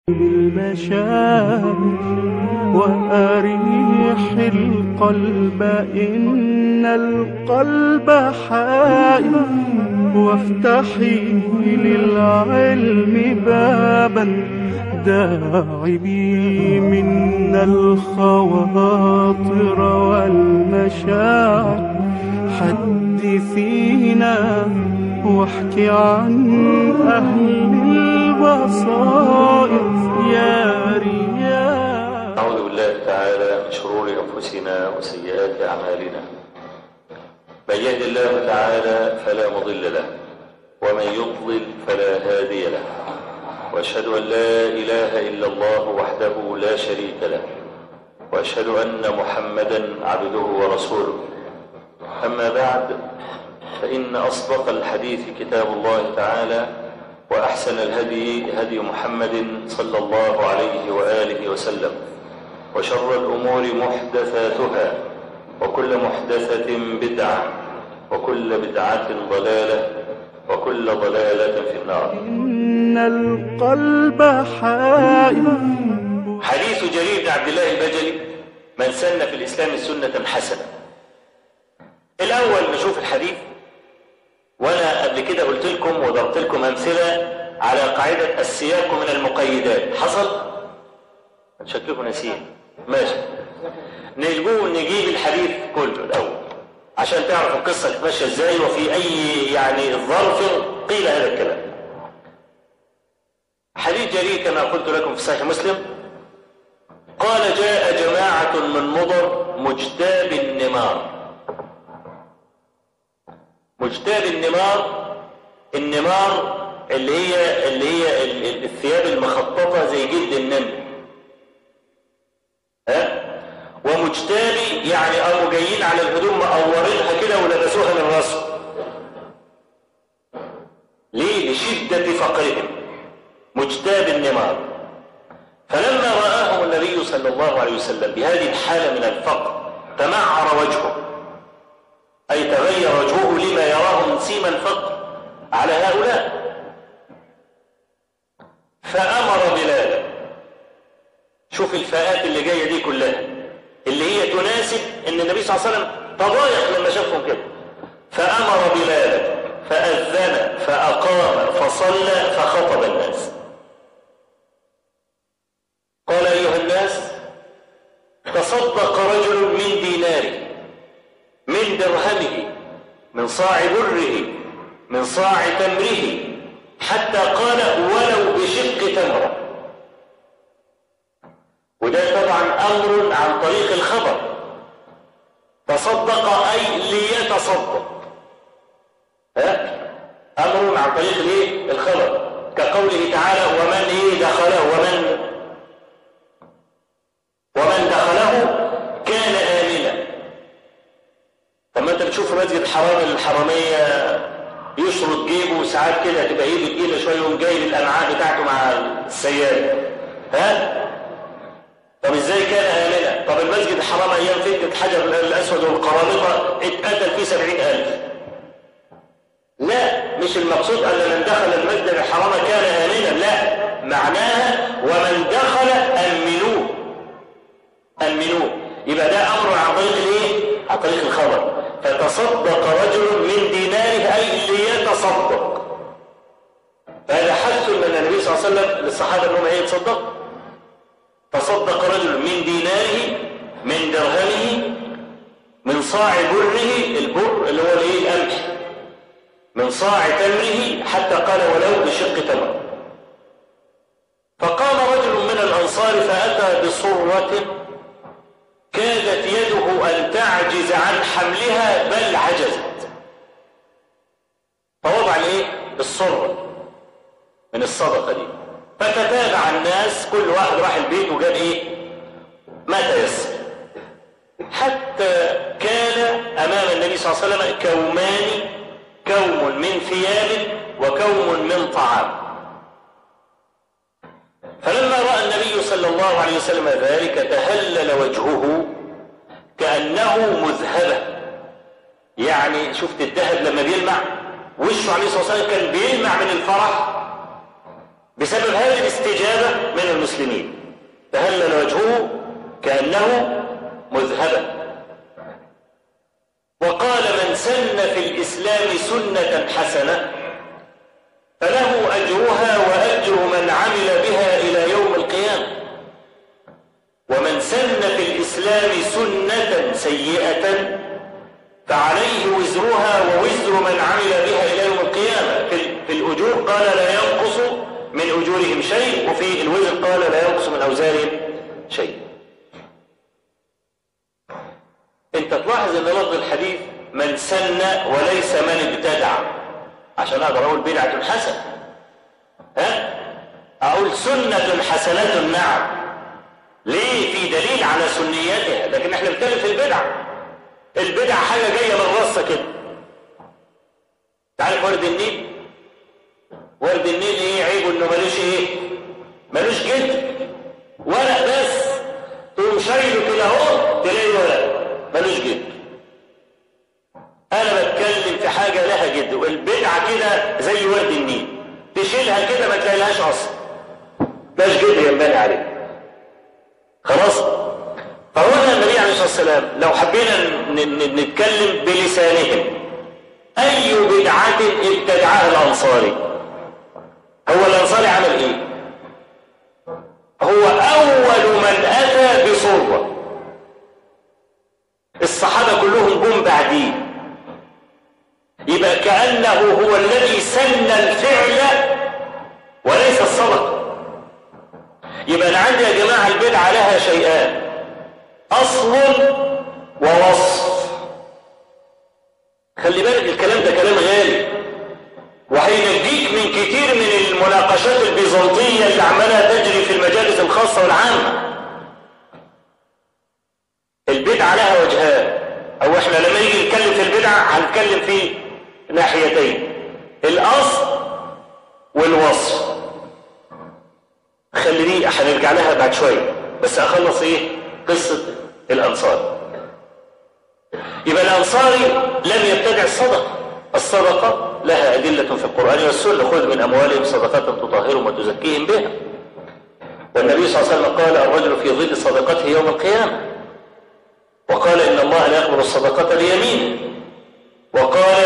بالمشاعر وأريح القلب إن القلب حائر، وافتحي للعلم بابا داعبي من الخواطر والمشاعر. حدثينا واحكي عن أهل البصائر يا رياح. أعوذ بالله تعالى من شرور أنفسنا وسيئات أعمالنا، من يهد الله تعالى فلا مضل له ومن يضلل فلا هادي له، وأشهد أن لا إله إلا الله وحده لا شريك له، وأشهد أن محمدا عبده ورسوله. أما بعد، فإن أصدق الحديث كتاب الله تعالى، وأحسن الهدي هدي محمد صلى الله عليه وآله وسلم، وشر الأمور محدثاتها، وكل محدثة بدعة، وكل بدعة ضلالة، وكل ضلالة في النار. إن القلب حائر. حديث جرير بن عبد الله البجلي: من سن في الإسلام سنة حسنة. الأول نشوف الحديث، وأنا قبل كده قلت لكم وضربت لكم أمثلة على قاعدة السياق من المقيدات. حصل؟ شكلكم ناسيين. ماشي، نجيب الحديث كله الأول عشان تعرف القصة كانت ماشية ازاي، وفي أي ظرف قيل هذا الكلام. حديث جرير كما قلت لكم في صحيح مسلم، قال: جاء جماعة من مضر مجتاب النمار. مجتاب النمار اللي هي الثياب المخططة زي جلد النمر. ومجتابي يعني قاموا جايين على الهدوم مقورينها كده ولبسوها من راسهم. ليه؟ لشدة فقرهم. مجتاب النمار. فلما رآهم النبي صلى الله عليه وسلم بهذه الحالة من الفقر تمعر وجهه، أي تغير وجهه لما يراه من سيما الفقر على هؤلاء. فأمر بلالا. شوف الفئات اللي جاية دي كلها اللي هي تناسب ان النبي صلى الله عليه وسلم تضايق لما شافهم كده. فأمر بلالا فأذن فأقام فصلى فخطب الناس. قال: أيها الناس، تصدق رجل من ديناره، من درهمه، من صاع بره، من صاع تمره، حتى قال: ولو بشق تمره. وده طبعا أمر عن طريق الخبر. تصدق أي ليتصدق. أمر عن طريق الخبر، كقوله تعالى: ومن دخله ومن دخله كان آمنا. لما انت بتشوف مسجد الحرامية يشرط جيبه وساعات كده تبقى ايده تقيله شويه يقوم جايب الامعاء بتاعته مع السياده. طب ازاي كان آمنا؟ طب المسجد الحرام ايام فتنة حجر الاسود والقرامطة اتقتل فيه 70,000. لا، مش المقصود ان من دخل المسجد الحرام كان آمنا، لا، معناها ومن دخل امنوه. يبقى ده امر عن طريق عن طريق الخبر. فتصدق رجل من ديناره أي ليتصدق. فهذا حث من النبي صلى الله عليه وسلم للصحابة أنهم يتصدقوا. تصدق رجل من ديناره، من درهمه، من صاع بره، البر اللي هو القمح، من صاع تمره، حتى قال: ولو بشق تمر. فقام رجل من الأنصار فأتى بصرة كادت يده أن تعجز عن حملها بل عجزت. فوضع الصرة من الصدقة دي. فتتابع الناس، كل واحد راح البيت وجاب ما تيسر، حتى كان أمام النبي صلى الله عليه وسلم كوم من ثياب وكوم من طعام. فلما رأى النبي صلى الله عليه وسلم ذلك تهلل وجهه كأنه مذهبة. يعني شفت الذهب لما بيلمع؟ وشه عليه الصلاة والسلام كان بيلمع من الفرح، بسبب هذه الاستجابة من المسلمين تهلل وجهه كأنه مذهبا. وقال من سن في الإسلام سنة حسنة فله أجرها وأجر من عمل بها إلى يوم القيامة، ومن سن في الإسلام سنة سيئة فعليه وزرها ووزر من عمل بها إلى يوم القيامة. في الأجور قال لا ينقص من أجورهم شيء، وفي الوزر قال لا ينقص من أوزارهم شيء. انت تلاحظ ان لفظ الحديث من سن وليس من ابتدع، عشان اقدر اقول بدعة حسنة. اقول سنة حسنة، نعم، ليه؟ في دليل على سنيتها، لكن احنا بنتكلم في البدع حاجة جاية من رصة كده. تعرف ورد النيل؟ ورد النيل ايه عيبه؟ انه ملوش ايه؟ ملوش جد، ورق بس، تقوم شايله كده اهو تلاقي ورق ملوش جد. انا بتكلم في حاجة لها جد، والبدعة كده زي ورد النيل، تشيلها كده ما تلاقيلهاش اصلا، ملوش جد ينبني عليه. خلاص؟ فهنا النبي عليه الصلاة والسلام لو حبينا نتكلم بلسانهم، أي بدعة ابتدعها الأنصاري؟ هو الأنصاري عمل إيه؟ هو أول من أتى بصورة، الصحابة كلهم جم بعديه، يبقى كأنه هو الذي سن الفعل وليس الصدقة. يبقى أنا عندي يا جماعة البدعة لها شيئان، أصل ووصف. خلي بالك الكلام ده كلام غالي، وهينجيك من كتير من المناقشات البيزنطية اللي عمالها تجري في المجالس الخاصة والعامة. البدعة لها وجهان، أو احنا لما نيجي نتكلم في البدعة هنتكلم في ناحيتين، الأصل والوصف. خلي دي هنرجع لها بعد شوية، بس أخلص إيه؟ قصة الأنصار. يبقى الأنصاري لم يبتدع الصدقة لها أدلة في القرآن والسنة، خذ من أموالهم صدقة تطهرهم وتزكيهم بها. والنبي صلى الله عليه وسلم قال الرجل في ظل صدقته يوم القيامة، وقال إن الله لا يقبل الصدقة بيمينه، وقال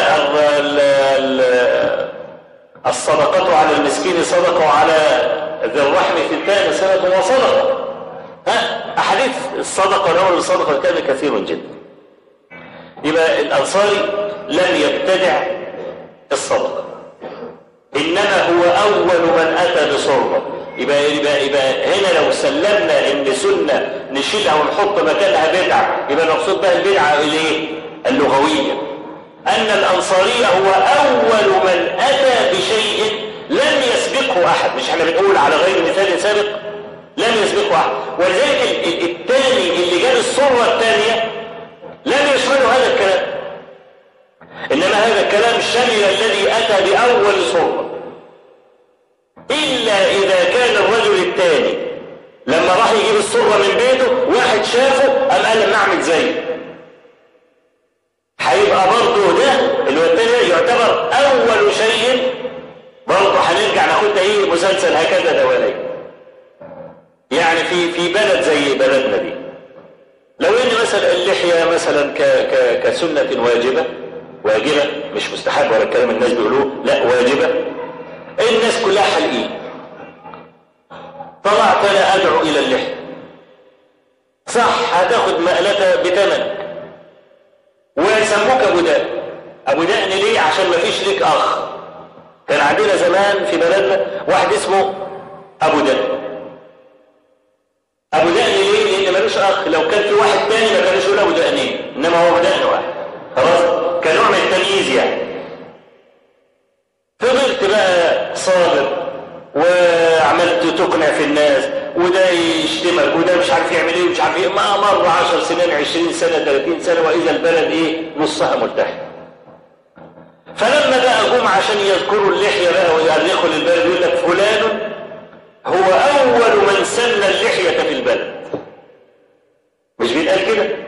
الصدقة على المسكين صدقة وعلى ذي الرحم ثنتان سنة وصدقة. أحاديث الصدقة ونوع الصدقة كان كثير جدا. يبقى الأنصاري لم يبتدع الصدقة، إنما هو أول من أتى بصورة. يبقى هنا لو سلمنا إن سنة نشيلها ونحط مكانها بدعة، يبقى نقصد بها البدعة اللغوية، أن الأنصاري هو أول من أتى بشيء لم يسبقه أحد. مش احنا بنقول على غير مثال سابق؟ لم يسبقه أحد. ولذلك الثاني اللي جاب الصورة الثانية لم يشمله هذا الكلام، إنما هذا الكلام شمل الذي أتى بأول صورة، إلا إذا كان الرجل الثاني لما راح يجيب الصورة من بيته واحد شافه قام قال لما أعمل زيه، هيبقى برضه ده اللي هو الثاني يعتبر أول شيء. برضه هنرجع ناخد ايه مسلسل هكذا دولي. يعني في بلد زي بلدنا دي، لو ان مثلا اللحية مثلا كسنة واجبة مش مستحب ولا الكلام الناس بيقولوه، لا واجبة، الناس كلها حلقين، طلعت انا ادعو الى اللحية، صح هتاخد مقلتها بثمن، ويسموك ابو دقن ليه؟ عشان ما فيش ليك اخ. كان عندنا زمان في بلدنا واحد اسمه ابو دقن ليه؟ لان ملوش اخ، لو كان في واحد تاني ما كانوش يقول ابو دقنين، انما هو ابو دقن واحد، خلاص كنوع من التمييز يعني. فضلت بقى صابر وعملت تقنع في الناس، وده يشتمك وده مش عارف يعمل ايه ومش عارف ايه، ما مر 10 سنين 20 سنة 30 سنة واذا البلد ايه نصها ملتحي. فلما بقى جم عشان يذكروا اللحية بقى ويأرخوا للبلد يقول لك فلان هو أول من سن اللحية في البلد. مش بيتقال كده؟